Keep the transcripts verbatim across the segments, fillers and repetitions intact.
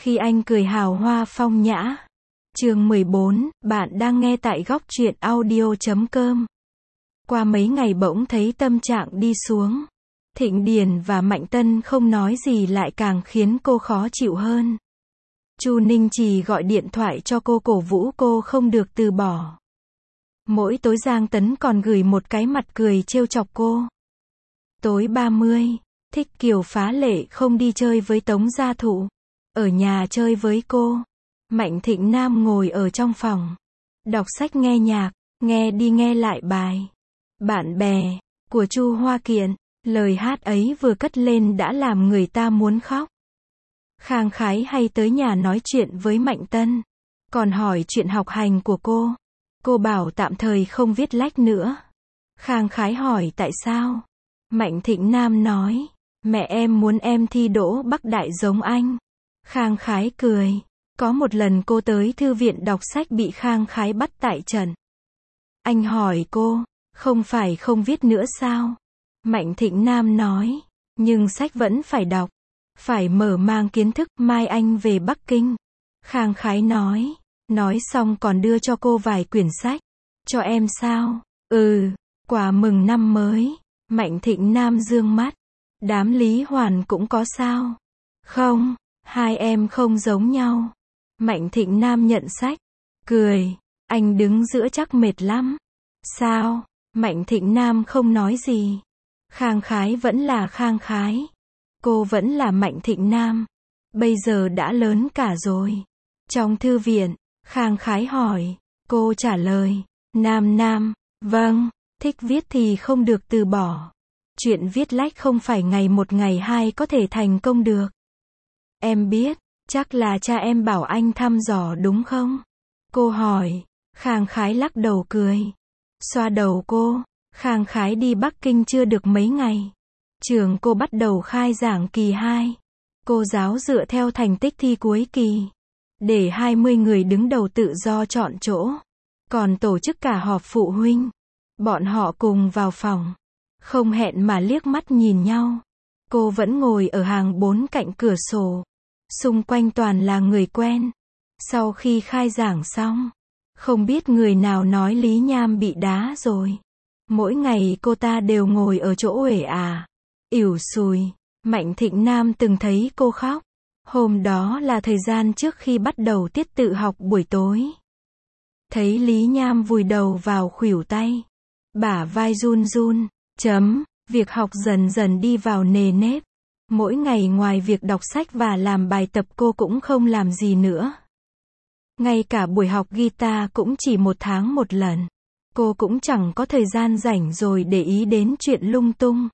Khi anh cười hào hoa phong nhã. Chương mười bốn, bạn đang nghe tại góc truyện audio chấm com. Qua mấy ngày bỗng thấy tâm trạng đi xuống. Thịnh Điền và Mạnh Tân không nói gì lại càng khiến cô khó chịu hơn. Chu Ninh Trì gọi điện thoại cho cô cổ vũ cô không được từ bỏ. Mỗi tối Giang Tấn còn gửi một cái mặt cười trêu chọc cô. Tối ba mươi, Thích Kiều phá lệ không đi chơi với Tống Gia Thụ. Ở nhà chơi với cô. Mạnh Thịnh Nam ngồi ở trong phòng. Đọc sách nghe nhạc, nghe đi nghe lại bài Bạn bè của Chu Hoa Kiện. Lời hát ấy vừa cất lên đã làm người ta muốn khóc. Khang Khái hay tới nhà nói chuyện với Mạnh Tân. Còn hỏi chuyện học hành của cô. Cô bảo tạm thời không viết lách nữa. Khang Khái hỏi tại sao. Mạnh Thịnh Nam nói, mẹ em muốn em thi đỗ Bắc Đại giống anh. Khang Khái cười. Có một lần cô tới thư viện đọc sách bị Khang Khái bắt tại trận. Anh hỏi cô, không phải không viết nữa sao? Mạnh Thịnh Nam nói, nhưng sách vẫn phải đọc. Phải mở mang kiến thức, mai anh về Bắc Kinh. Khang Khái nói, nói xong còn đưa cho cô vài quyển sách. Cho em sao? Ừ, quà mừng năm mới. Mạnh Thịnh Nam dương mắt. Đám Lý Hoàn cũng có sao? Không, hai em không giống nhau. Mạnh Thịnh Nam nhận sách. Cười, anh đứng giữa chắc mệt lắm. Sao? Mạnh Thịnh Nam không nói gì. Khang Khái vẫn là Khang Khái. Cô vẫn là Mạnh Thịnh Nam. Bây giờ đã lớn cả rồi. Trong thư viện, Khang Khái hỏi. Cô trả lời. Nam Nam, vâng, thích viết thì không được từ bỏ. Chuyện viết lách không phải ngày một ngày hai có thể thành công được. Em biết, chắc là cha em bảo anh thăm dò đúng không? Cô hỏi. Khang Khái lắc đầu cười. Xoa đầu cô. Khang Khái đi Bắc Kinh chưa được mấy ngày. Trường cô bắt đầu khai giảng kỳ hai. Cô giáo dựa theo thành tích thi cuối kỳ. Để hai mươi người đứng đầu tự do chọn chỗ. Còn tổ chức cả họp phụ huynh. Bọn họ cùng vào phòng. Không hẹn mà liếc mắt nhìn nhau. Cô vẫn ngồi ở hàng bốn cạnh cửa sổ. Xung quanh toàn là người quen. Sau khi khai giảng xong, không biết người nào nói Lý Nham bị đá rồi. Mỗi ngày cô ta đều ngồi ở chỗ uể à, ỉu xùi. Mạnh Thịnh Nam từng thấy cô khóc. Hôm đó là thời gian trước khi bắt đầu tiết tự học buổi tối. Thấy Lý Nham vùi đầu vào khuỷu tay. Bả vai run run. Chấm, việc học dần dần đi vào nề nếp. Mỗi ngày ngoài việc đọc sách và làm bài tập cô cũng không làm gì nữa. Ngay cả buổi học guitar cũng chỉ một tháng một lần. Cô cũng chẳng có thời gian rảnh rồi để ý đến chuyện lung tung.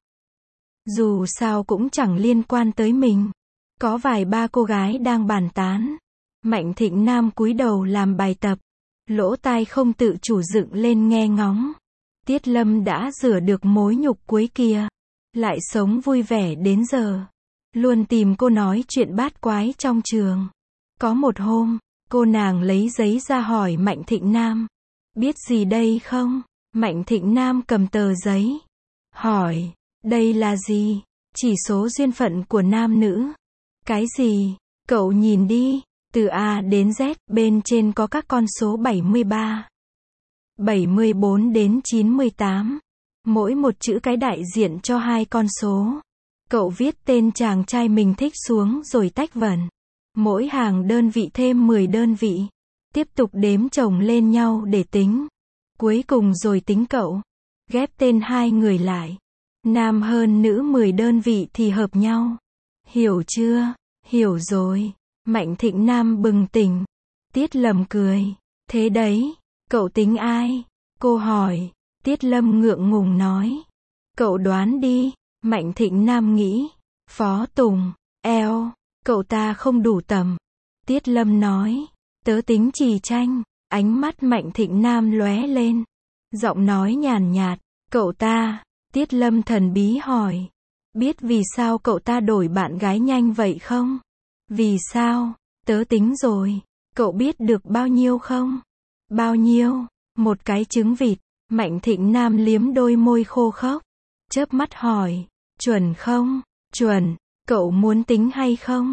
Dù sao cũng chẳng liên quan tới mình. Có vài ba cô gái đang bàn tán. Mạnh Thịnh Nam cúi đầu làm bài tập. Lỗ tai không tự chủ dựng lên nghe ngóng. Tiết Lâm đã rửa được mối nhục cuối kia. Lại sống vui vẻ đến giờ. Luôn tìm cô nói chuyện bát quái trong trường. Có một hôm, cô nàng lấy giấy ra hỏi Mạnh Thịnh Nam. Biết gì đây không? Mạnh Thịnh Nam cầm tờ giấy. Hỏi, đây là gì? Chỉ số duyên phận của nam nữ. Cái gì? Cậu nhìn đi. Từ A đến Z, bên trên có các con số bảy mươi ba, bảy mươi bốn đến chín mươi tám. Mỗi một chữ cái đại diện cho hai con số. Cậu viết tên chàng trai mình thích xuống rồi tách vần. Mỗi hàng đơn vị thêm mười đơn vị. Tiếp tục đếm chồng lên nhau để tính. Cuối cùng rồi tính cậu. Ghép tên hai người lại. Nam hơn nữ mười đơn vị thì hợp nhau. Hiểu chưa? Hiểu rồi. Mạnh Thịnh Nam bừng tỉnh. Tiết Lâm cười. Thế đấy, cậu tính ai? Cô hỏi. Tiết Lâm ngượng ngùng nói. Cậu đoán đi. Mạnh Thịnh Nam nghĩ. Phó Tùng. Eo. Cậu ta không đủ tầm. Tiết Lâm nói. Tớ tính Trì Tranh. Ánh mắt Mạnh Thịnh Nam lóe lên. Giọng nói nhàn nhạt. Cậu ta. Tiết Lâm thần bí hỏi. Biết vì sao cậu ta đổi bạn gái nhanh vậy không? Vì sao? Tớ tính rồi. Cậu biết được bao nhiêu không? Bao nhiêu? Một cái trứng vịt. Mạnh Thịnh Nam liếm đôi môi khô khốc. Chớp mắt hỏi. Chuẩn không? Chuẩn. Cậu muốn tính hay không?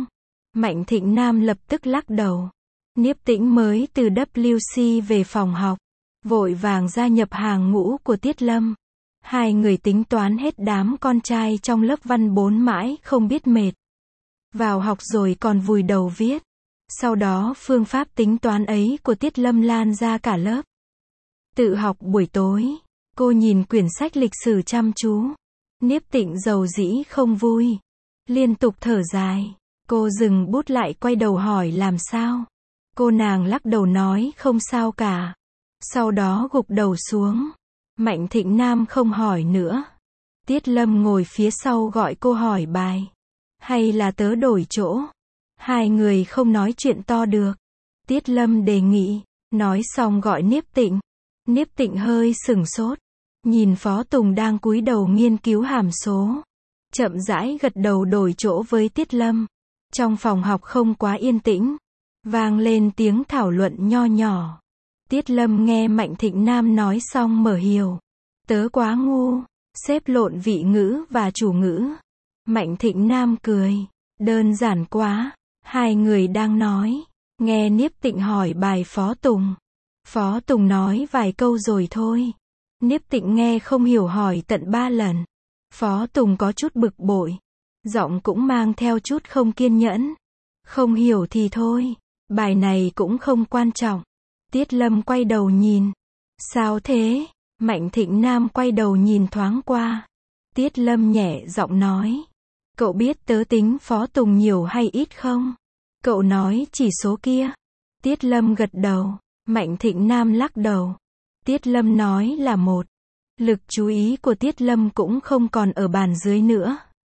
Mạnh Thịnh Nam lập tức lắc đầu. Niếp Tĩnh mới từ W C về phòng học, vội vàng gia nhập hàng ngũ của Tiết Lâm. Hai người tính toán hết đám con trai trong lớp văn bốn mãi không biết mệt. Vào học rồi còn vùi đầu viết. Sau đó phương pháp tính toán ấy của Tiết Lâm lan ra cả lớp. Tự học buổi tối, cô nhìn quyển sách lịch sử chăm chú. Niếp Tịnh dầu dĩ không vui, liên tục thở dài. Cô dừng bút lại quay đầu hỏi làm sao. Cô nàng lắc đầu nói không sao cả. Sau đó gục đầu xuống. Mạnh Thịnh Nam không hỏi nữa. Tiết Lâm ngồi phía sau gọi cô hỏi bài. Hay là tớ đổi chỗ? Hai người không nói chuyện to được. Tiết Lâm đề nghị. Nói xong gọi Niếp Tịnh. Niếp Tịnh hơi sửng sốt. Nhìn Phó Tùng đang cúi đầu nghiên cứu hàm số. Chậm rãi gật đầu đổi chỗ với Tiết Lâm. Trong phòng học không quá yên tĩnh. Vang lên tiếng thảo luận nho nhỏ. Tiết Lâm nghe Mạnh Thịnh Nam nói xong mở hiểu. Tớ quá ngu. Xếp lộn vị ngữ và chủ ngữ. Mạnh Thịnh Nam cười. Đơn giản quá. Hai người đang nói. Nghe Niếp Tịnh hỏi bài Phó Tùng. Phó Tùng nói vài câu rồi thôi. Niếp Tịnh nghe không hiểu hỏi tận ba lần. Phó Tùng có chút bực bội. Giọng cũng mang theo chút không kiên nhẫn. Không hiểu thì thôi. Bài này cũng không quan trọng. Tiết Lâm quay đầu nhìn. Sao thế? Mạnh Thịnh Nam quay đầu nhìn thoáng qua. Tiết Lâm nhẹ giọng nói. Cậu biết tớ tính Phó Tùng nhiều hay ít không? Cậu nói chỉ số kia. Tiết Lâm gật đầu. Mạnh Thịnh Nam lắc đầu. Tiết Lâm nói là một. Lực chú ý của Tiết Lâm cũng không còn ở bàn dưới nữa.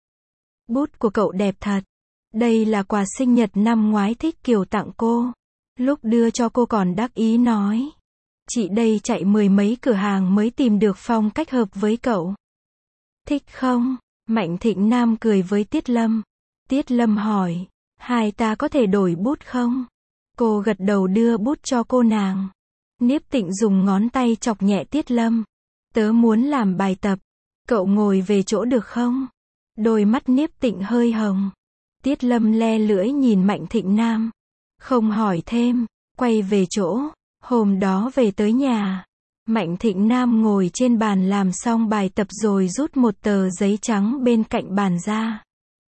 Bút của cậu đẹp thật. Đây là quà sinh nhật năm ngoái Thích Kiều tặng cô. Lúc đưa cho cô còn đắc ý nói. Chị đây chạy mười mấy cửa hàng mới tìm được phong cách hợp với cậu. Thích không? Mạnh Thịnh Nam cười với Tiết Lâm. Tiết Lâm hỏi. Hai ta có thể đổi bút không? Cô gật đầu đưa bút cho cô nàng. Niếp Tịnh dùng ngón tay chọc nhẹ Tiết Lâm. Tớ muốn làm bài tập. Cậu ngồi về chỗ được không? Đôi mắt Niếp Tịnh hơi hồng. Tiết Lâm le lưỡi nhìn Mạnh Thịnh Nam. Không hỏi thêm. Quay về chỗ. Hôm đó về tới nhà. Mạnh Thịnh Nam ngồi trên bàn làm xong bài tập rồi rút một tờ giấy trắng bên cạnh bàn ra.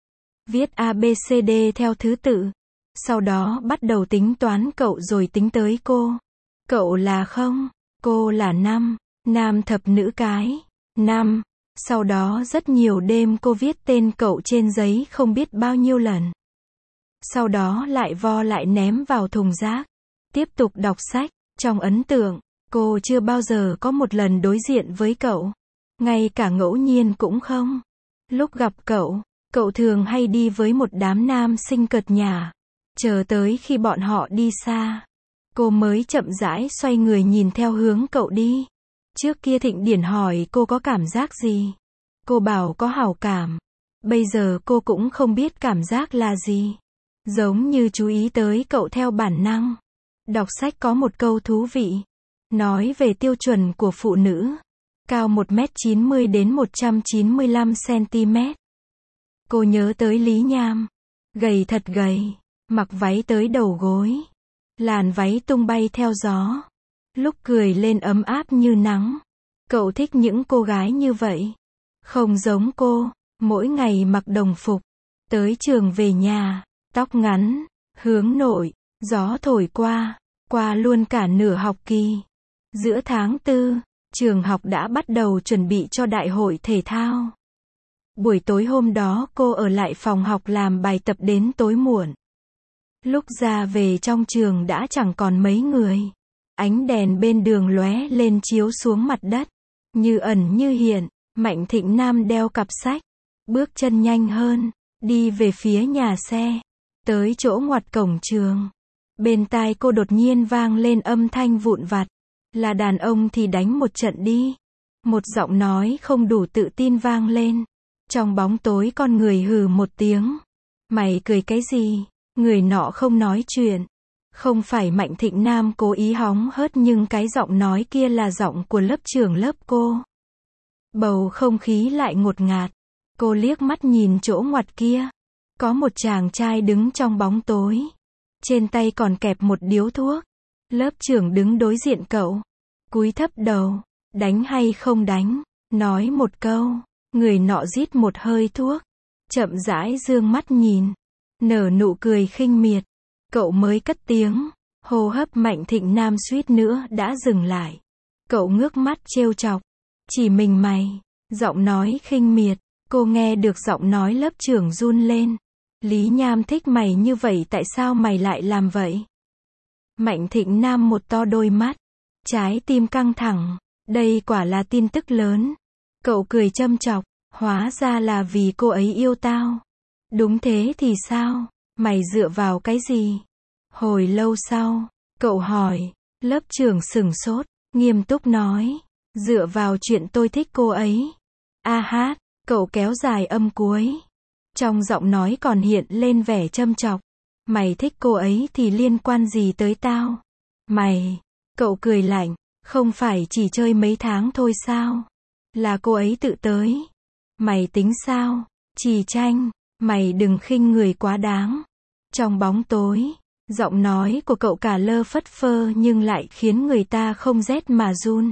Viết A B C D theo thứ tự. Sau đó bắt đầu tính toán cậu rồi tính tới cô. Cậu là không, cô là năm, nam thập nữ cái, năm. Sau đó rất nhiều đêm cô viết tên cậu trên giấy không biết bao nhiêu lần. Sau đó lại vo lại ném vào thùng rác. Tiếp tục đọc sách. Trong ấn tượng, cô chưa bao giờ có một lần đối diện với cậu. Ngay cả ngẫu nhiên cũng không. Lúc gặp cậu, cậu thường hay đi với một đám nam sinh cợt nhả. Chờ tới khi bọn họ đi xa, cô mới chậm rãi xoay người nhìn theo hướng cậu đi. Trước kia Thịnh Điển hỏi cô có cảm giác gì. Cô bảo có hảo cảm. Bây giờ cô cũng không biết cảm giác là gì. Giống như chú ý tới cậu theo bản năng. Đọc sách có một câu thú vị. Nói về tiêu chuẩn của phụ nữ. Cao một mét chín mươi đến một trăm chín mươi lăm xăng-ti-mét. Cô nhớ tới Lý Nham. Gầy thật gầy. Mặc váy tới đầu gối. Làn váy tung bay theo gió. Lúc cười lên ấm áp như nắng. Cậu thích những cô gái như vậy. Không giống cô. Mỗi ngày mặc đồng phục. Tới trường về nhà. Tóc ngắn. Hướng nội. Gió thổi qua. Qua luôn cả nửa học kỳ. Giữa tháng tư. Trường học đã bắt đầu chuẩn bị cho đại hội thể thao. Buổi tối hôm đó cô ở lại phòng học làm bài tập đến tối muộn. Lúc ra về trong trường đã chẳng còn mấy người. Ánh đèn bên đường lóe lên chiếu xuống mặt đất. Như ẩn như hiện. Mạnh Thịnh Nam đeo cặp sách. Bước chân nhanh hơn. Đi về phía nhà xe. Tới chỗ ngoặt cổng trường. Bên tai cô đột nhiên vang lên âm thanh vụn vặt. Là đàn ông thì đánh một trận đi. Một giọng nói không đủ tự tin vang lên. Trong bóng tối con người hừ một tiếng. Mày cười cái gì? Người nọ không nói chuyện. Không phải Mạnh Thịnh Nam cố ý hóng hớt nhưng cái giọng nói kia là giọng của lớp trưởng lớp cô. Bầu không khí lại ngột ngạt. Cô liếc mắt nhìn chỗ ngoặt kia. Có một chàng trai đứng trong bóng tối. Trên tay còn kẹp một điếu thuốc. Lớp trưởng đứng đối diện cậu. Cúi thấp đầu. Đánh hay không đánh? Nói một câu. Người nọ rít một hơi thuốc. Chậm rãi dương mắt nhìn. Nở nụ cười khinh miệt. Cậu mới cất tiếng. Hô hấp Mạnh Thịnh Nam suýt nữa đã dừng lại. Cậu ngước mắt trêu chọc. Chỉ mình mày. Giọng nói khinh miệt. Cô nghe được giọng nói lớp trưởng run lên. Lý Nham thích mày như vậy, tại sao mày lại làm vậy? Mạnh Thịnh Nam một to đôi mắt. Trái tim căng thẳng. Đây quả là tin tức lớn. Cậu cười châm chọc. Hóa ra là vì cô ấy yêu tao. Đúng thế thì sao? Mày dựa vào cái gì? Hồi lâu sau, cậu hỏi. Lớp trưởng sửng sốt, nghiêm túc nói. Dựa vào chuyện tôi thích cô ấy. A hát, cậu kéo dài âm cuối. Trong giọng nói còn hiện lên vẻ châm chọc. Mày thích cô ấy thì liên quan gì tới tao? Mày, cậu cười lạnh. Không phải chỉ chơi mấy tháng thôi sao? Là cô ấy tự tới. Mày tính sao? Trì Tranh, mày đừng khinh người quá đáng. Trong bóng tối, giọng nói của cậu cả lơ phất phơ nhưng lại khiến người ta không rét mà run.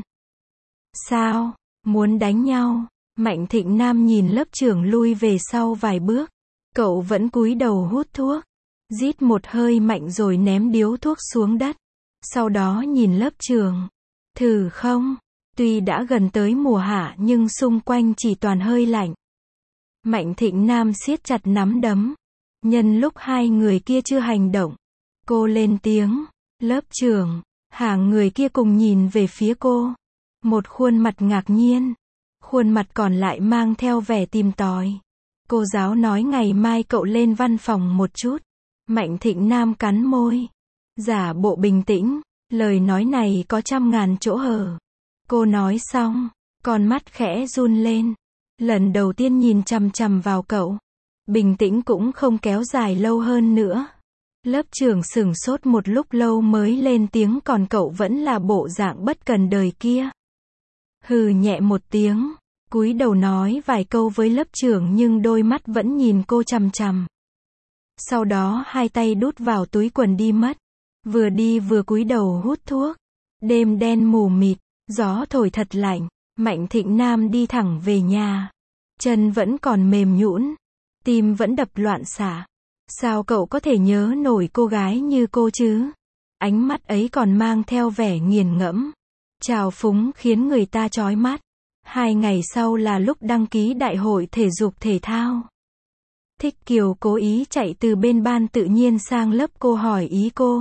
Sao? Muốn đánh nhau? Mạnh Thịnh Nam nhìn lớp trưởng lui về sau vài bước. Cậu vẫn cúi đầu hút thuốc. Rít một hơi mạnh rồi ném điếu thuốc xuống đất. Sau đó nhìn lớp trưởng. Thử không? Tuy đã gần tới mùa hạ nhưng xung quanh chỉ toàn hơi lạnh. Mạnh Thịnh Nam siết chặt nắm đấm. Nhân lúc hai người kia chưa hành động, cô lên tiếng. Lớp trưởng. Hàng người kia cùng nhìn về phía cô. Một khuôn mặt ngạc nhiên. Khuôn mặt còn lại mang theo vẻ tìm tòi. Cô giáo nói ngày mai cậu lên văn phòng một chút. Mạnh Thịnh Nam cắn môi. Giả bộ bình tĩnh. Lời nói này có trăm ngàn chỗ hở. Cô nói xong, con mắt khẽ run lên. Lần đầu tiên nhìn chằm chằm vào cậu. Bình tĩnh cũng không kéo dài lâu hơn nữa. Lớp trưởng sửng sốt một lúc lâu mới lên tiếng, còn cậu vẫn là bộ dạng bất cần đời kia. Hừ nhẹ một tiếng, cúi đầu nói vài câu với lớp trưởng nhưng đôi mắt vẫn nhìn cô chằm chằm. Sau đó hai tay đút vào túi quần đi mất. Vừa đi vừa cúi đầu hút thuốc. Đêm đen mù mịt, gió thổi thật lạnh. Mạnh Thịnh Nam đi thẳng về nhà. Chân vẫn còn mềm nhũn, tim vẫn đập loạn xạ. Sao cậu có thể nhớ nổi cô gái như cô chứ? Ánh mắt ấy còn mang theo vẻ nghiền ngẫm, trào phúng khiến người ta chói mắt. Hai ngày sau là lúc đăng ký đại hội thể dục thể thao. Thích Kiều cố ý chạy từ bên ban tự nhiên sang lớp cô hỏi ý cô.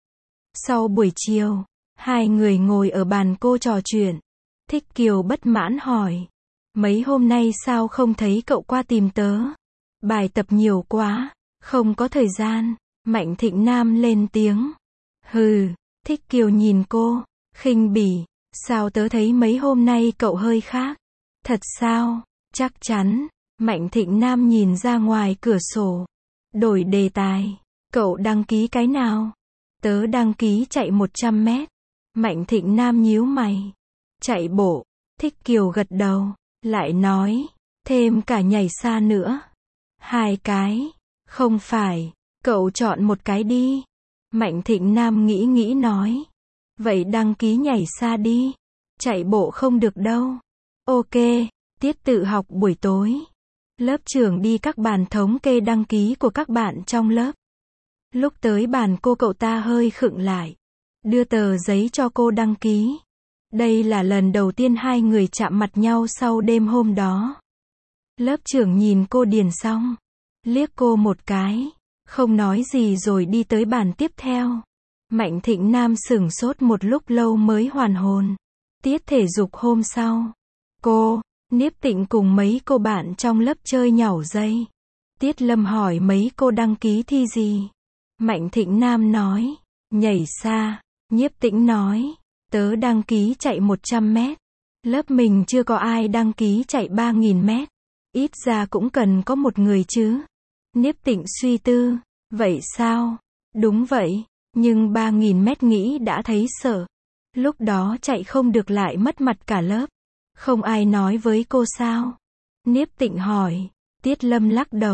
Sau buổi chiều, hai người ngồi ở bàn cô trò chuyện. Thích Kiều bất mãn hỏi. Mấy hôm nay sao không thấy cậu qua tìm tớ? Bài tập nhiều quá, không có thời gian. Mạnh Thịnh Nam lên tiếng. Hừ, Thích Kiều nhìn cô, khinh bỉ. Sao tớ thấy mấy hôm nay cậu hơi khác? Thật sao? Chắc chắn. Mạnh Thịnh Nam nhìn ra ngoài cửa sổ. Đổi đề tài. Cậu đăng ký cái nào? Tớ đăng ký chạy một trăm mét. Mạnh Thịnh Nam nhíu mày. Chạy bộ. Thích Kiều gật đầu. Lại nói. Thêm cả nhảy xa nữa. Hai cái. Không phải. Cậu chọn một cái đi. Mạnh Thịnh Nam nghĩ nghĩ nói. Vậy đăng ký nhảy xa đi. Chạy bộ không được đâu. Ok. Tiết tự học buổi tối. Lớp trưởng đi các bàn thống kê đăng ký của các bạn trong lớp. Lúc tới bàn cô, cậu ta hơi khựng lại. Đưa tờ giấy cho cô đăng ký. Đây là lần đầu tiên hai người chạm mặt nhau sau đêm hôm đó. Lớp trưởng nhìn cô điền xong. Liếc cô một cái. Không nói gì rồi đi tới bàn tiếp theo. Mạnh Thịnh Nam sửng sốt một lúc lâu mới hoàn hồn. Tiết thể dục hôm sau. Cô, Niếp Tịnh cùng mấy cô bạn trong lớp chơi nhảy dây. Tiết Lâm hỏi mấy cô đăng ký thi gì. Mạnh Thịnh Nam nói. Nhảy xa. Nhiếp Tĩnh nói. Tớ đăng ký chạy một trăm mét. Lớp mình chưa có ai đăng ký chạy ba nghìn mét. Ít ra cũng cần có một người chứ. Nhiếp Tịnh suy tư. Vậy sao? Đúng vậy. Nhưng ba nghìn mét nghĩ đã thấy sợ. Lúc đó chạy không được lại mất mặt cả lớp. Không ai nói với cô sao? Nhiếp Tịnh hỏi. Tiết Lâm lắc đầu.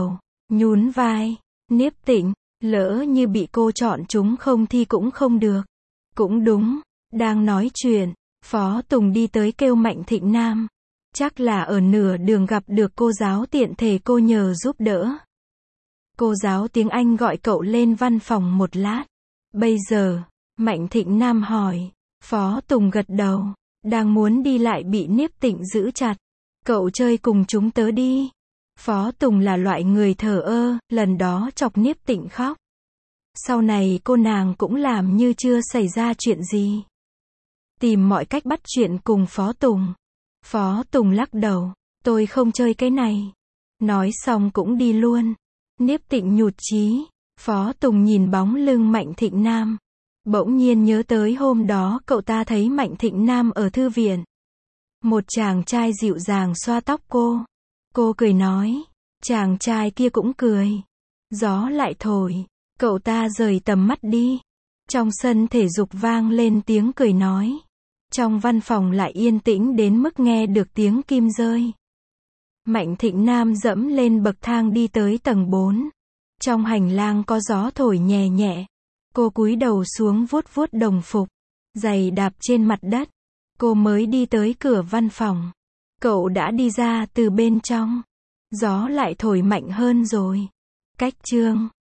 nhún vai. Niếp Tịnh, lỡ như bị cô chọn chúng không thi cũng không được. Cũng đúng. Đang nói chuyện, Phó Tùng đi tới kêu Mạnh Thịnh Nam. Chắc là ở nửa đường gặp được cô giáo tiện thể cô nhờ giúp đỡ. Cô giáo tiếng Anh gọi cậu lên văn phòng một lát. Bây giờ, Mạnh Thịnh Nam hỏi. Phó Tùng gật đầu. Đang muốn đi lại bị Niếp Tịnh giữ chặt. Cậu chơi cùng chúng tớ đi. Phó Tùng là loại người thờ ơ, lần đó chọc Niếp Tịnh khóc. Sau này cô nàng cũng làm như chưa xảy ra chuyện gì. Tìm mọi cách bắt chuyện cùng Phó Tùng. Phó Tùng lắc đầu. Tôi không chơi cái này. Nói xong cũng đi luôn. Niếp Tịnh nhụt chí. Phó Tùng nhìn bóng lưng Mạnh Thịnh Nam. Bỗng nhiên nhớ tới hôm đó cậu ta thấy Mạnh Thịnh Nam ở thư viện. Một chàng trai dịu dàng xoa tóc cô. Cô cười nói. Chàng trai kia cũng cười. Gió lại thổi. Cậu ta rời tầm mắt đi. Trong sân thể dục vang lên tiếng cười nói. Trong văn phòng lại yên tĩnh đến mức nghe được tiếng kim rơi. Mạnh Thịnh Nam dẫm lên bậc thang đi tới tầng bốn. Trong hành lang có gió thổi nhẹ nhẹ. Cô cúi đầu xuống vuốt vuốt đồng phục. Giày đạp trên mặt đất. Cô mới đi tới cửa văn phòng. Cậu đã đi ra từ bên trong. Gió lại thổi mạnh hơn rồi. Cách chương